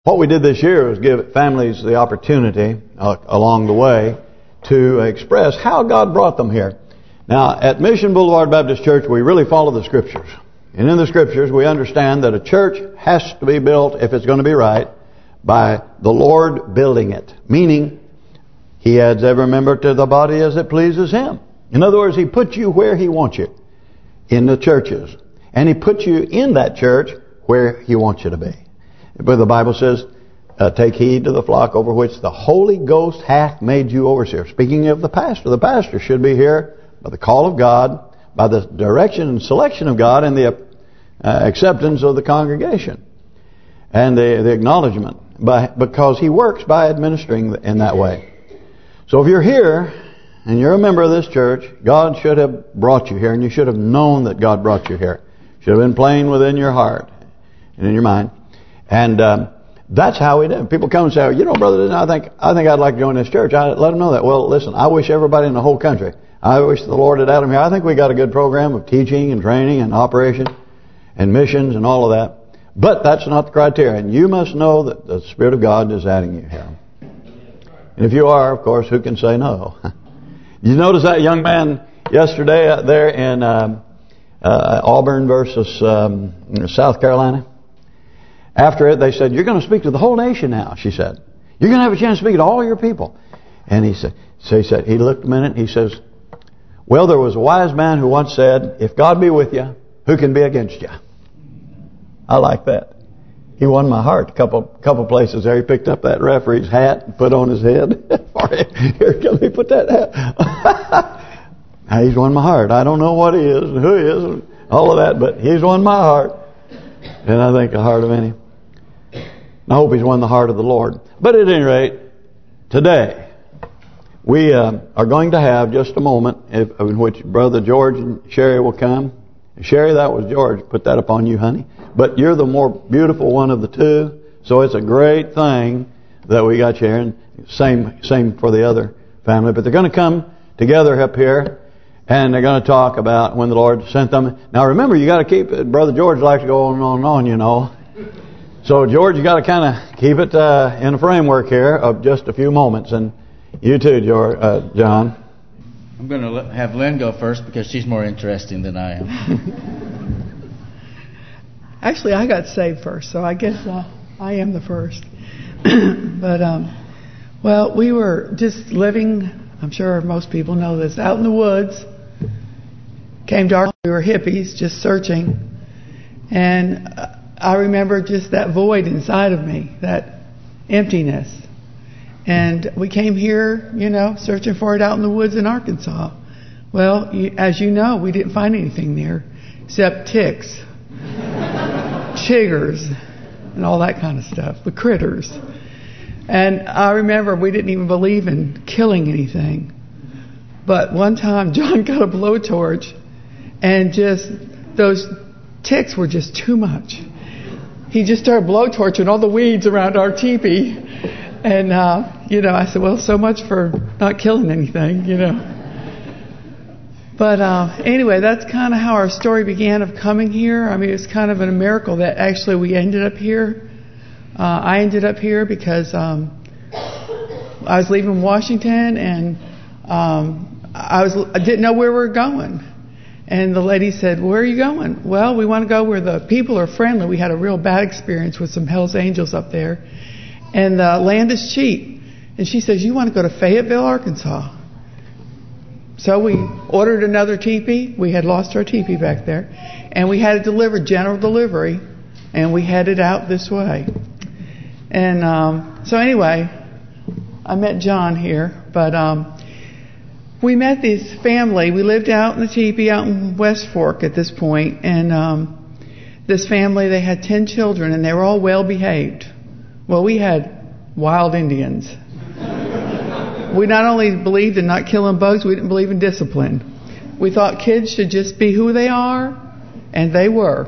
What we did this year was give families the opportunity along the way to express how God brought them here. Now, at Mission Boulevard Baptist Church, we really follow the Scriptures. And in the Scriptures, we understand that a church has to be built, if it's going to be right, by the Lord building it. Meaning, He adds every member to the body as it pleases Him. In other words, He puts you where He wants you, in the churches. And He puts you in that church where He wants you to be. But the Bible says, take heed to the flock over which the Holy Ghost hath made you overseer. Speaking of the pastor should be here by the call of God, by the direction and selection of God, and the acceptance of the congregation. And the acknowledgement, because he works by administering in that way. So if you're here, and you're a member of this church, God should have brought you here, and you should have known that God brought you here. Should have been plain within your heart and in your mind. And that's how we do. People come and say, you know, brother, I think I'd like to join this church. I let them know that. Well, listen, I wish everybody in the whole country. I wish the Lord had had them here. I think we got a good program of teaching and training and operation and missions and all of that. But that's not the criteria. And you must know that the Spirit of God is adding you here. And if you are, of course, who can say no? You notice that young man yesterday there in Auburn versus South Carolina? After it, they said, you're going to speak to the whole nation now, she said. You're going to have a chance to speak to all your people. And he said, he looked a minute and he says, well, there was a wise man who once said, if God be with you, who can be against you? I like that. He won my heart a couple places there. He picked up that referee's hat and put on his head. Here, can he put that hat? He's won my heart. I don't know what he is and who he is and all of that, but he's won my heart. And I think the heart of any. I hope he's won the heart of the Lord. But at any rate, today, we are going to have just a moment in which Brother George and Sherry will come. Sherry, that was George. Put that upon you, honey. But you're the more beautiful one of the two. So it's a great thing that we got you here. And same for the other family. But they're going to come together up here. And they're going to talk about when the Lord sent them. Now remember, you got to keep it. Brother George likes to go on and on and on, you know. So George, you got to kind of keep it in a framework here of just a few moments. And you too, John. I'm going to have Lynn go first because she's more interesting than I am. Actually, I got saved first, so I guess I am the first. But, well, we were just living, I'm sure most people know this, out in the woods. Came dark, we were hippies, just searching. And I remember just that void inside of me, that emptiness. And we came here, you know, searching for it out in the woods in Arkansas. Well, as you know, we didn't find anything there except ticks, chiggers, and all that kind of stuff, the critters. And I remember we didn't even believe in killing anything. But one time, John got a blowtorch, and just those ticks were just too much. He just started blowtorching all the weeds around our teepee. And, you know, I said, well, so much for not killing anything, you know. But anyway, that's kind of how our story began of coming here. I mean, it's kind of a miracle that actually we ended up here. I ended up here because I was leaving Washington, and I didn't know where we were going. And the lady said, where are you going? Well, we want to go where the people are friendly. We had a real bad experience with some Hells Angels up there. And the land is cheap. And she says, you want to go to Fayetteville, Arkansas? So we ordered another teepee. We had lost our teepee back there. And we had it delivered, general delivery. And we headed out this way. And so anyway, I met John here. But we met this family. We lived out in the teepee out in West Fork at this point. And this family, they had 10 children, and they were all well behaved. Well, we had wild Indians. We not only believed in not killing bugs, we didn't believe in discipline. We thought kids should just be who they are, and they were.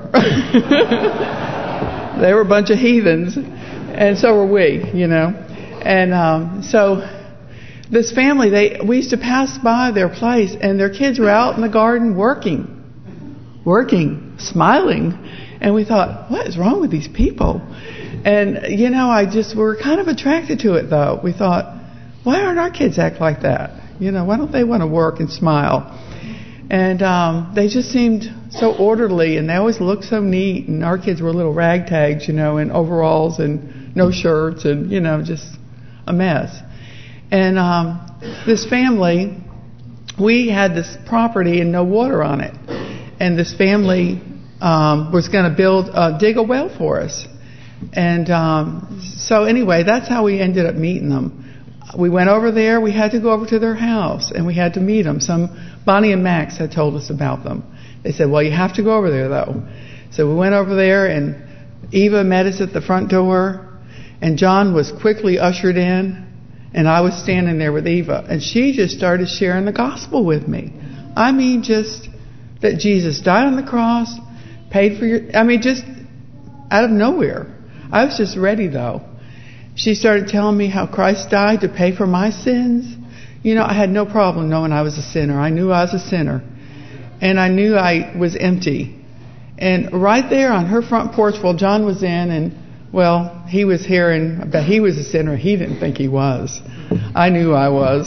They were a bunch of heathens, and so were we, you know. And so this family, we used to pass by their place, and their kids were out in the garden working, smiling. And we thought, what is wrong with these people? And, we were kind of attracted to it, though. We thought, why aren't our kids act like that? Why don't they want to work and smile? And they just seemed so orderly, and they always looked so neat. And our kids were little ragtags, in overalls and no shirts and, just a mess. And this family, we had this property and no water on it. And this family was going to dig a well for us. And so anyway, that's how we ended up meeting them. We went over there. We had to go over to their house, and we had to meet them. Bonnie and Max had told us about them. They said, well, you have to go over there, though. So we went over there, and Eva met us at the front door, and John was quickly ushered in, and I was standing there with Eva, and she just started sharing the gospel with me. I mean, just that Jesus died on the cross, paid for just out of nowhere. I was just ready, though. She started telling me how Christ died to pay for my sins. I had no problem knowing I was a sinner. I knew I was a sinner. And I knew I was empty. And right there on her front porch, John was in, and, he was hearing that he was a sinner. He didn't think he was. I knew I was.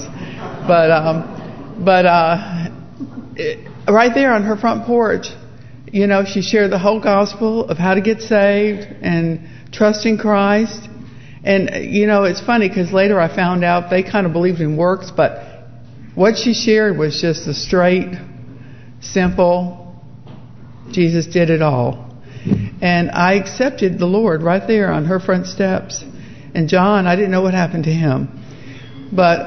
But right there on her front porch, she shared the whole gospel of how to get saved and trust in Christ. And, it's funny because later I found out they kind of believed in works, but what she shared was just a straight, simple, Jesus did it all. And I accepted the Lord right there on her front steps. And John, I didn't know what happened to him. But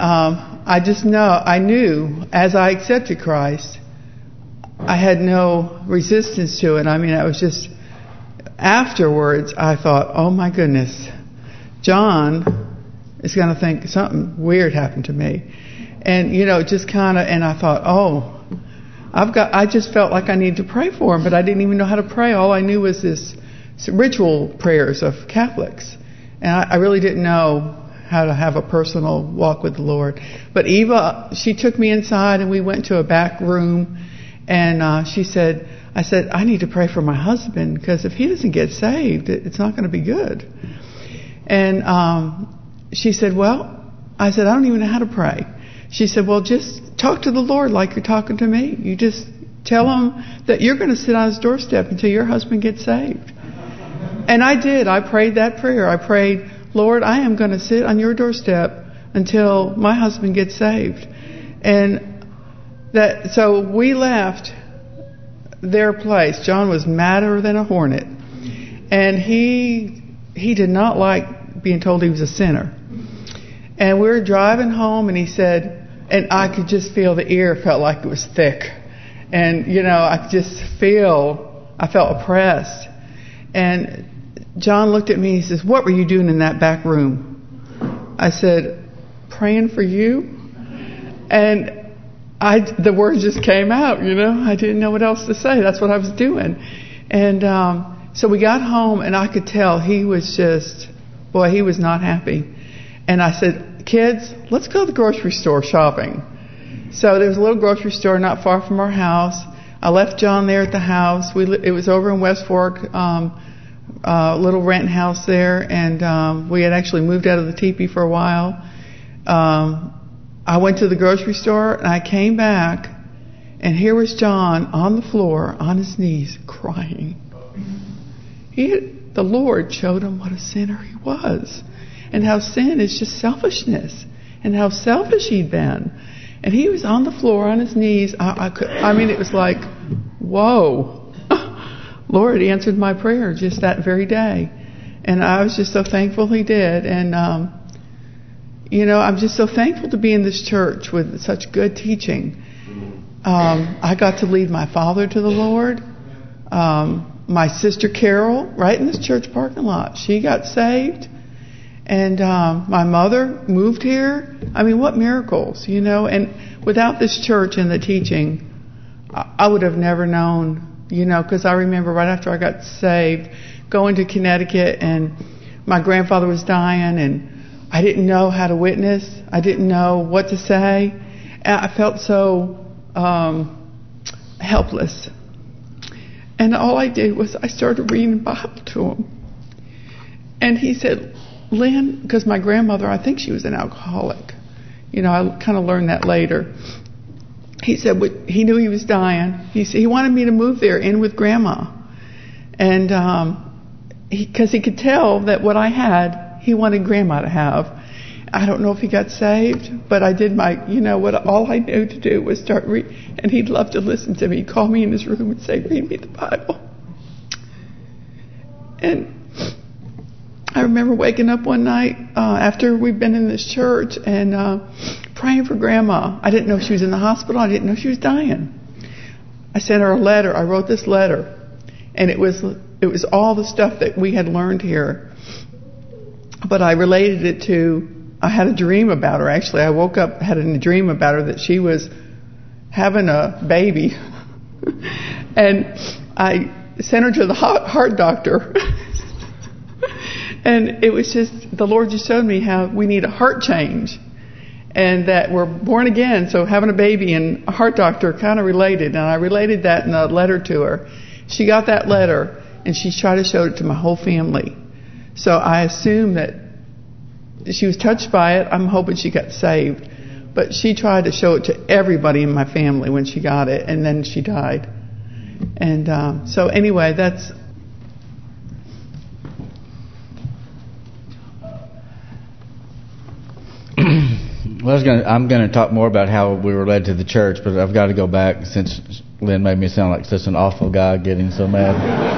I knew as I accepted Christ, I had no resistance to it. I mean, I was just, afterwards, I thought, oh my goodness, John is going to think something weird happened to me. And, just kind of, and I thought, I just felt like I needed to pray for him, but I didn't even know how to pray. All I knew was this ritual prayers of Catholics. And I really didn't know how to have a personal walk with the Lord. But Eva, she took me inside and we went to a back room, and I said, I need to pray for my husband, because if he doesn't get saved, it's not going to be good. And she said, I said, I don't even know how to pray. She said, well, just talk to the Lord like you're talking to me. You just tell him that you're going to sit on his doorstep until your husband gets saved. And I did. I prayed that prayer. I prayed, Lord, I am going to sit on your doorstep until my husband gets saved. And so we left their place. John was madder than a hornet. And he did not like being told he was a sinner. And we were driving home, and he said, and I could just feel the air felt like it was thick. And, I could just I felt oppressed. And John looked at me and he says, what were you doing in that back room? I said, praying for you. And the words just came out, I didn't know what else to say. That's what I was doing. And so we got home, and I could tell he was he was not happy. And I said, kids, let's go to the grocery store shopping. So there was a little grocery store not far from our house. I left John there at the house. It was over in West Fork, little rent house there, and we had actually moved out of the teepee for a while. I went to the grocery store, and I came back, and here was John on the floor, on his knees, crying. The Lord showed him what a sinner he was, and how sin is just selfishness, and how selfish he'd been. And he was on the floor on his knees. It was like, whoa. Lord answered my prayer just that very day. And I was just so thankful he did. And, I'm just so thankful to be in this church with such good teaching. I got to lead my father to the Lord. My sister Carol, right in this church parking lot, she got saved. And my mother moved here. I mean, what miracles, And without this church and the teaching, I would have never known, because I remember right after I got saved, going to Connecticut, and my grandfather was dying, and I didn't know how to witness. I didn't know what to say. And I felt so helpless. And all I did was I started reading the Bible to him. And he said, Lynn, because my grandmother, I think she was an alcoholic. You know, I kind of learned that later. He said he knew he was dying. He wanted me to move there in with Grandma. And because he could tell that what I had, he wanted Grandma to have. I don't know if he got saved, but I did all I knew to do was start reading. And he'd love to listen to me. He'd call me in his room and say, read me the Bible. And I remember waking up one night after we'd been in this church and praying for Grandma. I didn't know she was in the hospital. I didn't know she was dying. I sent her a letter. I wrote this letter. And it was all the stuff that we had learned here. But I related it to, I had a dream about her, actually. I woke up, had a dream about her that she was having a baby. And I sent her to the heart doctor. And it was just, the Lord just showed me how we need a heart change. And that we're born again, so having a baby and a heart doctor kind of related. And I related that in a letter to her. She got that letter, and she tried to show it to my whole family. So I assume that she was touched by it. I'm hoping she got saved. But she tried to show it to everybody in my family when she got it, and then she died. And so anyway, that's... Well, I'm going to talk more about how we were led to the church, but I've got to go back since Lynn made me sound like such an awful guy getting so mad.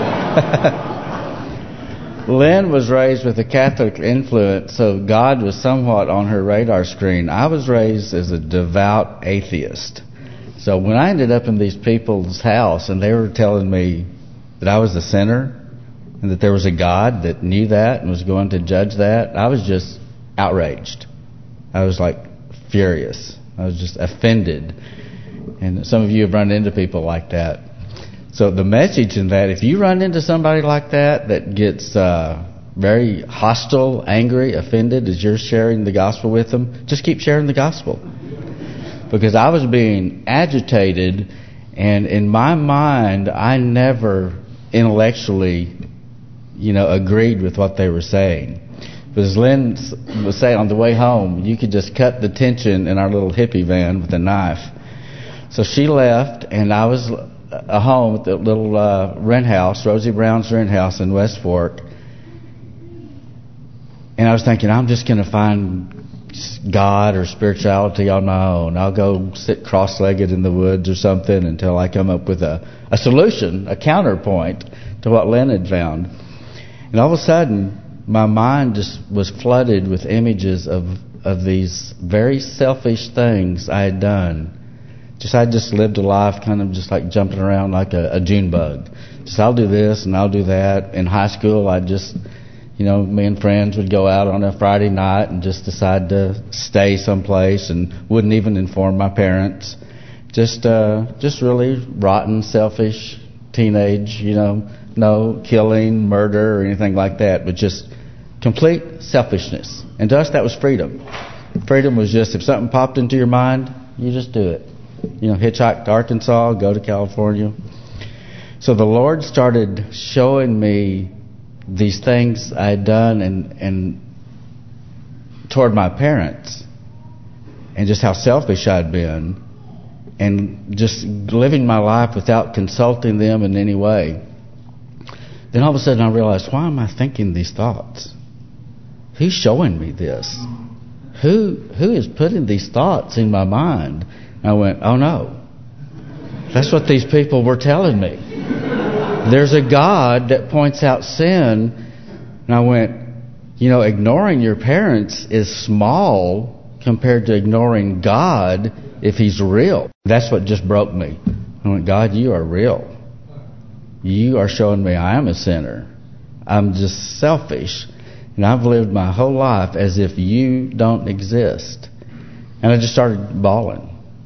Lynn was raised with a Catholic influence, so God was somewhat on her radar screen. I was raised as a devout atheist. So when I ended up in these people's house and they were telling me that I was a sinner and that there was a God that knew that and was going to judge that, I was just outraged. I was like furious. I was just offended. And some of you have run into people like that. So the message in that, if you run into somebody like that gets very hostile, angry, offended as you're sharing the gospel with them, just keep sharing the gospel. Because I was being agitated, and in my mind, I never intellectually, agreed with what they were saying. But as Lynn was saying on the way home, you could just cut the tension in our little hippie van with a knife. So she left, and I was home at the little rent house, Rosie Brown's rent house in West Fork. And I was thinking, I'm just going to find God or spirituality on my own. I'll go sit cross-legged in the woods or something until I come up with a solution, a counterpoint to what Lynn had found. And all of a sudden, my mind just was flooded with images of these very selfish things I had done. I just lived a life kind of just like jumping around like a June bug. Just I'll do this and I'll do that. In high school, I just, me and friends would go out on a Friday night and just decide to stay someplace and wouldn't even inform my parents. Just really rotten, selfish, teenage, no killing, murder, or anything like that, but just complete selfishness. And to us, that was freedom. Freedom was just, if something popped into your mind, you just do it. Hitchhike to Arkansas, go to California. So the Lord started showing me these things I had done and toward my parents, and just how selfish I'd been, and just living my life without consulting them in any way. Then all of a sudden I realized, why am I thinking these thoughts? Who's showing me this? Who is putting these thoughts in my mind? I went, oh no. That's what these people were telling me. There's a God that points out sin. And I went, ignoring your parents is small compared to ignoring God if He's real. That's what just broke me. I went, God, you are real. You are showing me I am a sinner. I'm just selfish. And I've lived my whole life as if you don't exist. And I just started bawling.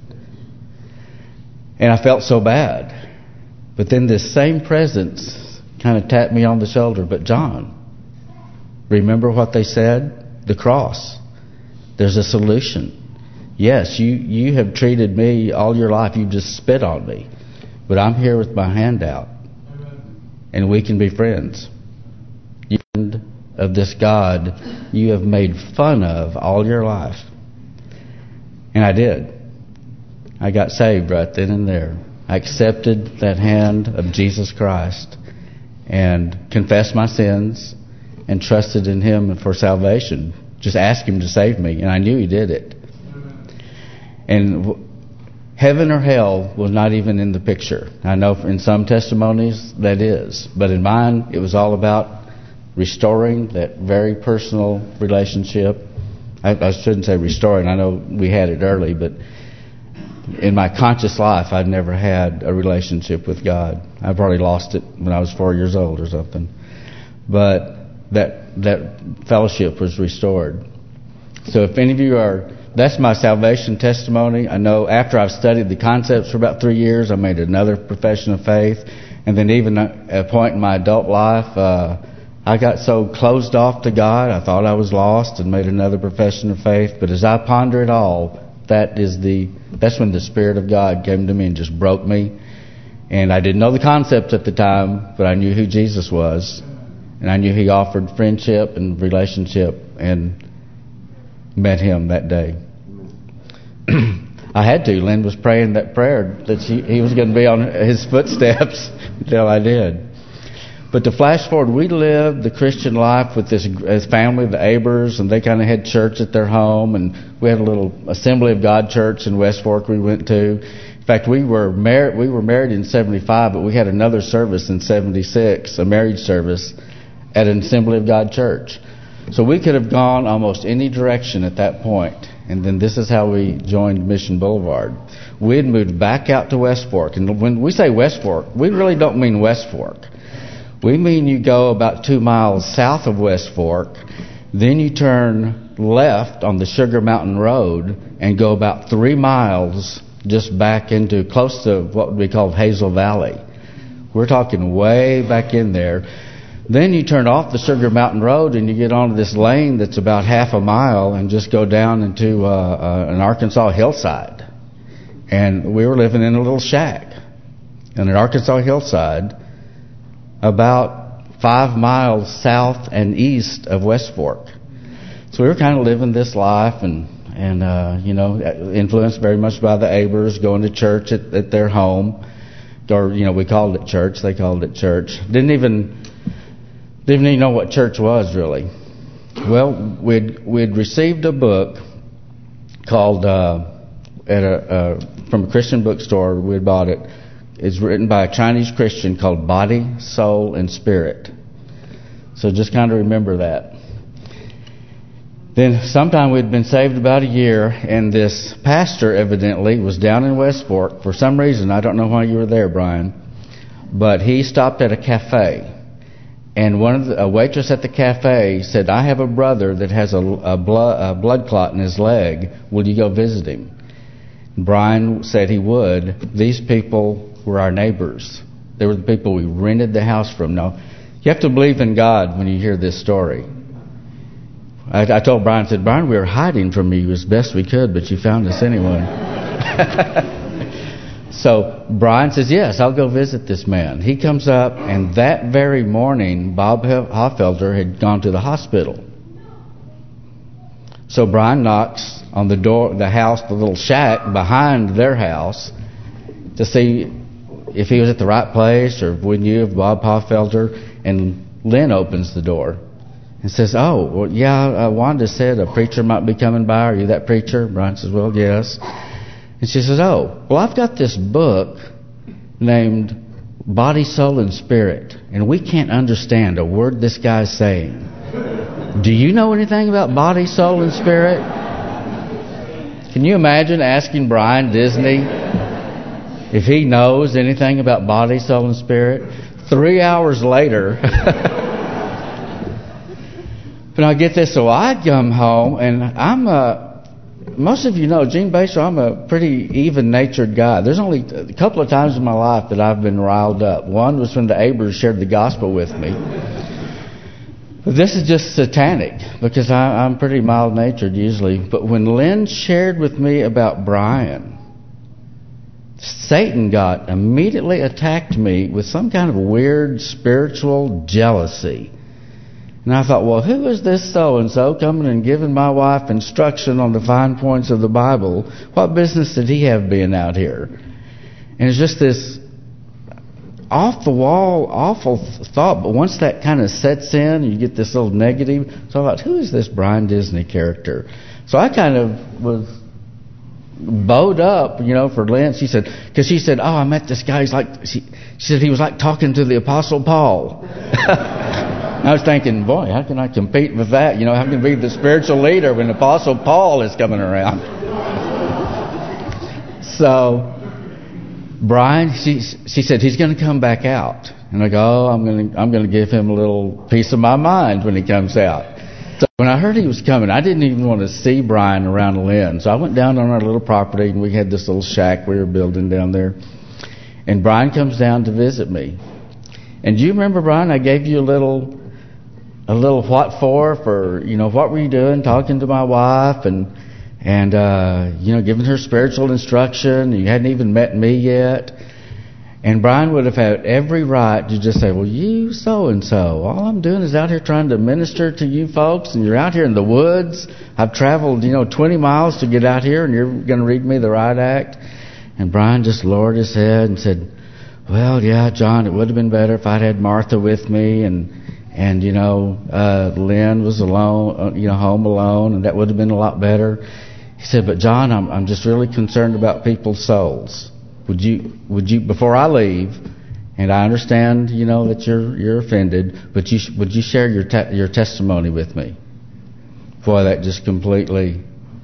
And I felt so bad. But then this same presence kind of tapped me on the shoulder. But John, remember what they said? The cross. There's a solution. Yes, you have treated me all your life. You've just spit on me. But I'm here with my hand out. And we can be friends. of this God you have made fun of all your life. And I did. I got saved right then and there. I accepted that hand of Jesus Christ and confessed my sins and trusted in Him for salvation. Just asked Him to save me, and I knew He did it. And heaven or hell was not even in the picture. I know in some testimonies that is, but in mine it was all about restoring that very personal relationship. I shouldn't say restoring. I know we had it early, but in my conscious life, I'd never had a relationship with God. I probably lost it when I was 4 years old or something. But that fellowship was restored. So if any of you are, that's my salvation testimony. I know after I've studied the concepts for about 3 years, I made another profession of faith. And then even at a point in my adult life, I got so closed off to God, I thought I was lost and made another profession of faith. But as I ponder it all, that's when the Spirit of God came to me and just broke me. And I didn't know the concepts at the time, but I knew who Jesus was. And I knew He offered friendship and relationship, and met Him that day. I had to. Lynn was praying that prayer that he was going to be on His footsteps until I did. But to flash forward, we lived the Christian life with this family, the Abers, and they kind of had church at their home, and we had a little Assembly of God church in West Fork we went to. In fact, we were married in 75, but we had another service in 76, a marriage service at an Assembly of God church. So we could have gone almost any direction at that point. And then this is how we joined Mission Boulevard. We had moved back out to West Fork. And when we say West Fork, we really don't mean West Fork. We mean you go about 2 miles south of West Fork, then you turn left on the Sugar Mountain Road and go about 3 miles just back into close to what would be called Hazel Valley. We're talking way back in there. Then you turn off the Sugar Mountain Road and you get onto this lane that's about half a mile and just go down into an Arkansas hillside. And we were living in a little shack in an Arkansas hillside about 5 miles south and east of West Fork. So we were kind of living this life and influenced very much by the Abers, going to church at their home. Or, we called it church. They called it church. Didn't even know what church was, really. Well, we'd received a book called from a Christian bookstore. We had bought it. It's written by a Chinese Christian called Body, Soul, and Spirit. So just kind of remember that. Then sometime we'd been saved about a year, and this pastor evidently was down in West Fork for some reason. I don't know why you were there, Brian, but he stopped at a cafe. And a waitress at the cafe said, "I have a brother that has a blood clot in his leg. Will you go visit him?" Brian said he would. These people were our neighbors. They were the people we rented the house from. Now, you have to believe in God when you hear this story. I told Brian, I said, "Brian, we were hiding from you as best we could, but you found us anyway." So Brian says, "Yes, I'll go visit this man." He comes up, and that very morning, Bob Hoffelder had gone to the hospital. So Brian knocks on the door, the house, the little shack behind their house, to see if he was at the right place or if we knew of Bob Hoffelder. And Lynn opens the door and says, "Oh, well, yeah, Wanda said a preacher might be coming by. Are you that preacher?" Brian says, "Well, yes." And she says, "Oh, well, I've got this book named Body, Soul, and Spirit, and we can't understand a word this guy's saying. Do you know anything about body, soul, and spirit?" Can you imagine asking Brian Disney if he knows anything about body, soul, and spirit? 3 hours later, but I get this, so I come home, and most of you know, Gene Baser, I'm a pretty even-natured guy. There's only a couple of times in my life that I've been riled up. One was when the Abers shared the gospel with me. But this is just satanic, because I'm pretty mild-natured usually. But when Lynn shared with me about Brian, Satan immediately attacked me with some kind of weird spiritual jealousy. And I thought, well, who is this so-and-so coming and giving my wife instruction on the fine points of the Bible? What business did he have being out here? And it's just this off-the-wall, awful thought. But once that kind of sets in, you get this little negative. So I thought, who is this Brian Disney character? So I kind of was bowed up, for Lynn. She said, because she said, oh, I met this guy. He's like, she said he was like talking to the Apostle Paul. I was thinking, boy, how can I compete with that? How can I be the spiritual leader when Apostle Paul is coming around? So Brian, she said he's going to come back out, and I go, oh, I'm going to give him a little piece of my mind when he comes out. So when I heard he was coming, I didn't even want to see Brian around Lynn. So I went down on our little property, and we had this little shack we were building down there. And Brian comes down to visit me. And do you remember, Brian, I gave you a little what for, what were you doing, talking to my wife and giving her spiritual instruction. You hadn't even met me yet. And Brian would have had every right to just say, well, you so-and-so, all I'm doing is out here trying to minister to you folks, and you're out here in the woods. I've traveled, 20 miles to get out here, and you're going to read me the right act. And Brian just lowered his head and said, well, yeah, John, it would have been better if I'd had Martha with me, and Lynn was alone, home alone, and that would have been a lot better. He said, but John, I'm just really concerned about people's souls. Would you before I leave, and I understand, that you're offended, but would you share your testimony with me? Boy, that just completely,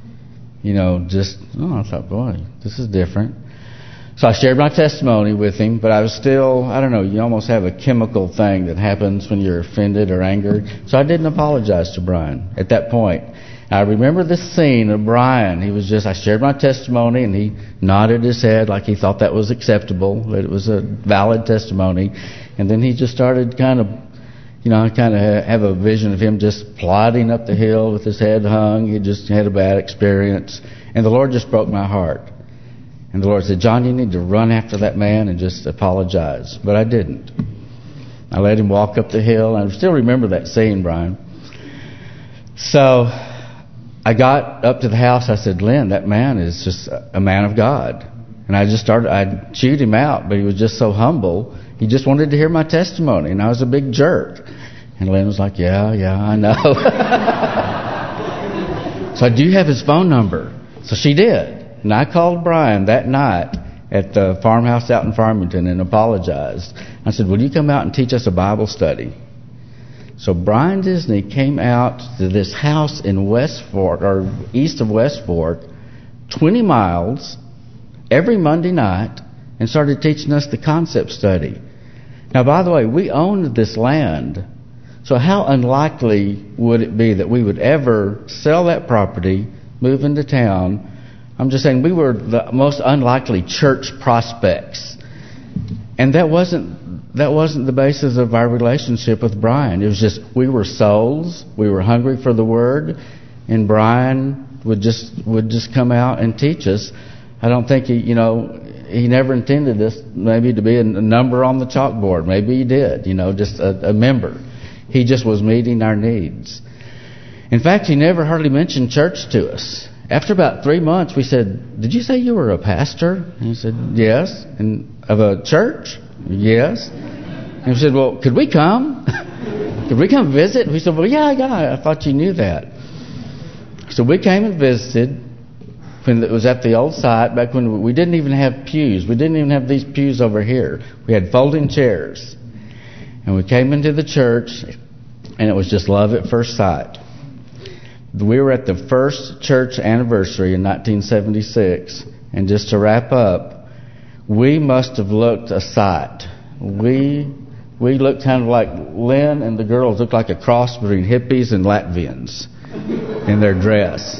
I thought, boy, this is different. So I shared my testimony with him, but I was still, I don't know, you almost have a chemical thing that happens when you're offended or angered. So I didn't apologize to Brian at that point. I remember this scene of Brian. I shared my testimony, and he nodded his head like he thought that was acceptable, that it was a valid testimony. And then he just started I have a vision of him just plodding up the hill with his head hung. He just had a bad experience. And the Lord just broke my heart. And the Lord said, John, you need to run after that man and just apologize. But I didn't. I let him walk up the hill. I still remember that scene, Brian. So I got up to the house. I said, Lynn, that man is just a man of God. And I chewed him out, but he was just so humble. He just wanted to hear my testimony, and I was a big jerk. And Lynn was like, yeah, I know. So do you have his phone number? So she did. And I called Brian that night at the farmhouse out in Farmington and apologized. I said, will you come out and teach us a Bible study? So Brian Disney came out to this house in West Fork, or east of West Fork, 20 miles, every Monday night, and started teaching us the concept study. Now, by the way, we owned this land, so how unlikely would it be that we would ever sell that property, move into town? I'm just saying we were the most unlikely church prospects. And that wasn't the basis of our relationship with Brian. It was just we were souls, we were hungry for the Word, and Brian would just come out and teach us. I don't think he never intended this maybe to be a number on the chalkboard. Maybe he did, just a member. He just was meeting our needs. In fact, he never hardly mentioned church to us. After about 3 months, we said, did you say you were a pastor? And he said, yes. And of a church? Yes. And we said, well, could we come? Could we come visit? And we said, well, yeah, I thought you knew that. So we came and visited when it was at the old site, back when we didn't even have pews. We didn't even have these pews over here. We had folding chairs. And we came into the church, and it was just love at first sight. We were at the first church anniversary in 1976, and just to wrap up, we must have looked a sight. We looked kind of like Lynn and the girls looked like a cross between hippies and Latvians in their dress.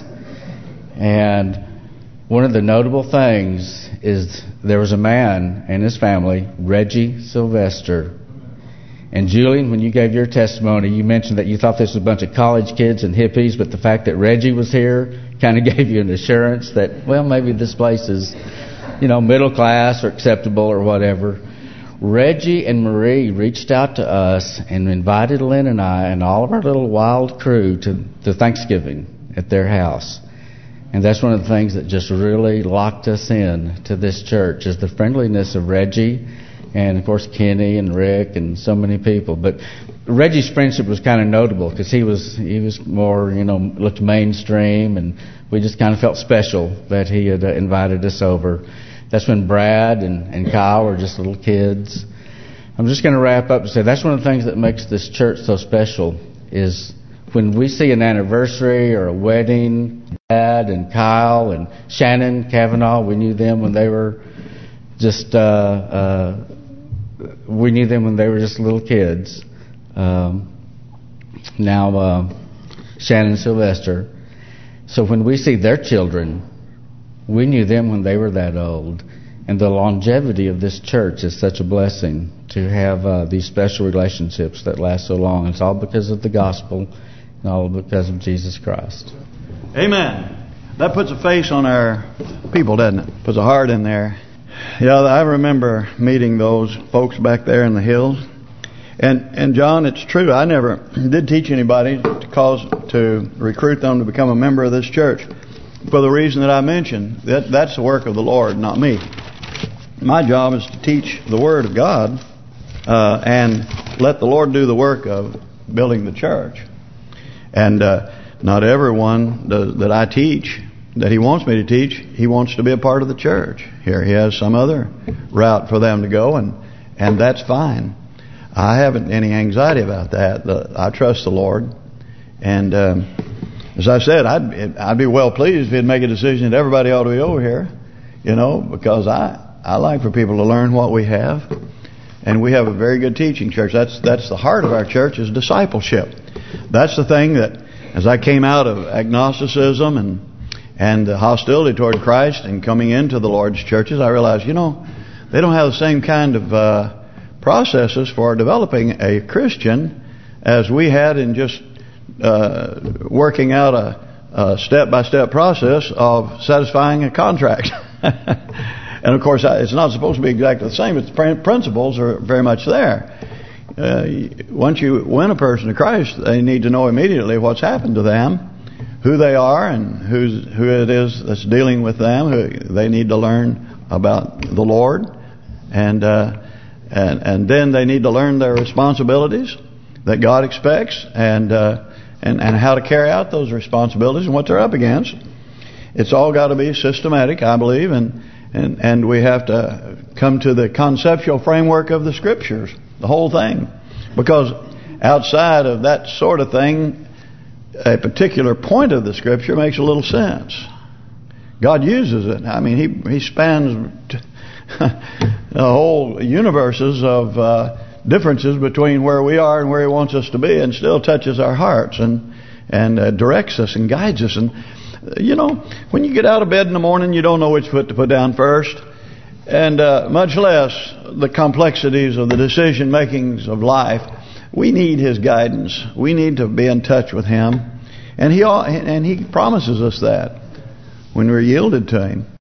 And one of the notable things is there was a man and his family, Reggie Sylvester. And Julian, when you gave your testimony, you mentioned that you thought this was a bunch of college kids and hippies, but the fact that Reggie was here kind of gave you an assurance that, well, maybe this place is, middle class or acceptable or whatever. Reggie and Marie reached out to us and invited Lynn and I and all of our little wild crew to Thanksgiving at their house. And that's one of the things that just really locked us in to this church, is the friendliness of Reggie and, of course, Kenny and Rick and so many people. But Reggie's friendship was kind of notable because he was more, looked mainstream, and we just kind of felt special that he had invited us over. That's when Brad and Kyle were just little kids. I'm just going to wrap up and say that's one of the things that makes this church so special, is when we see an anniversary or a wedding, Brad and Kyle and Shannon Kavanaugh, we knew them when they were just little kids. Now Shannon and Sylvester. So when we see their children, we knew them when they were that old. And the longevity of this church is such a blessing to have these special relationships that last so long. It's all because of the gospel and all because of Jesus Christ. Amen. That puts a face on our people, doesn't it? Puts a heart in there. Yeah, I remember meeting those folks back there in the hills. And John, it's true, I never did teach anybody to recruit them to become a member of this church. For the reason that I mentioned, that's the work of the Lord, not me. My job is to teach the Word of God and let the Lord do the work of building the church. And not everyone that I teach, that He wants me to teach, He wants to be a part of the church. Here He has some other route for them to go, and that's fine. I haven't any anxiety about that. I trust the Lord. And as I said, I'd be well pleased if He'd make a decision that everybody ought to be over here, because I like for people to learn what we have, and we have a very good teaching church. That's the heart of our church, is discipleship. That's the thing that, as I came out of agnosticism and the hostility toward Christ and coming into the Lord's churches, I realized, they don't have the same kind of processes for developing a Christian as we had in just working out a step-by-step process of satisfying a contract. And of course, it's not supposed to be exactly the same, but the principles are very much there. Once you win a person to Christ, they need to know immediately what's happened to them, who they are, and who it is that's dealing with them. They need to learn about the Lord, and then they need to learn their responsibilities that God expects, and how to carry out those responsibilities and what they're up against. It's all got to be systematic, I believe, and we have to come to the conceptual framework of the Scriptures, the whole thing. Because outside of that sort of thing, a particular point of the Scripture makes a little sense. God uses it. I mean, He spans the whole universes of differences between where we are and where He wants us to be, and still touches our hearts and directs us and guides us. And when you get out of bed in the morning, you don't know which foot to put down first, and much less the complexities of the decision makings of life. We need His guidance. We need to be in touch with Him, and He promises us that when we're yielded to Him.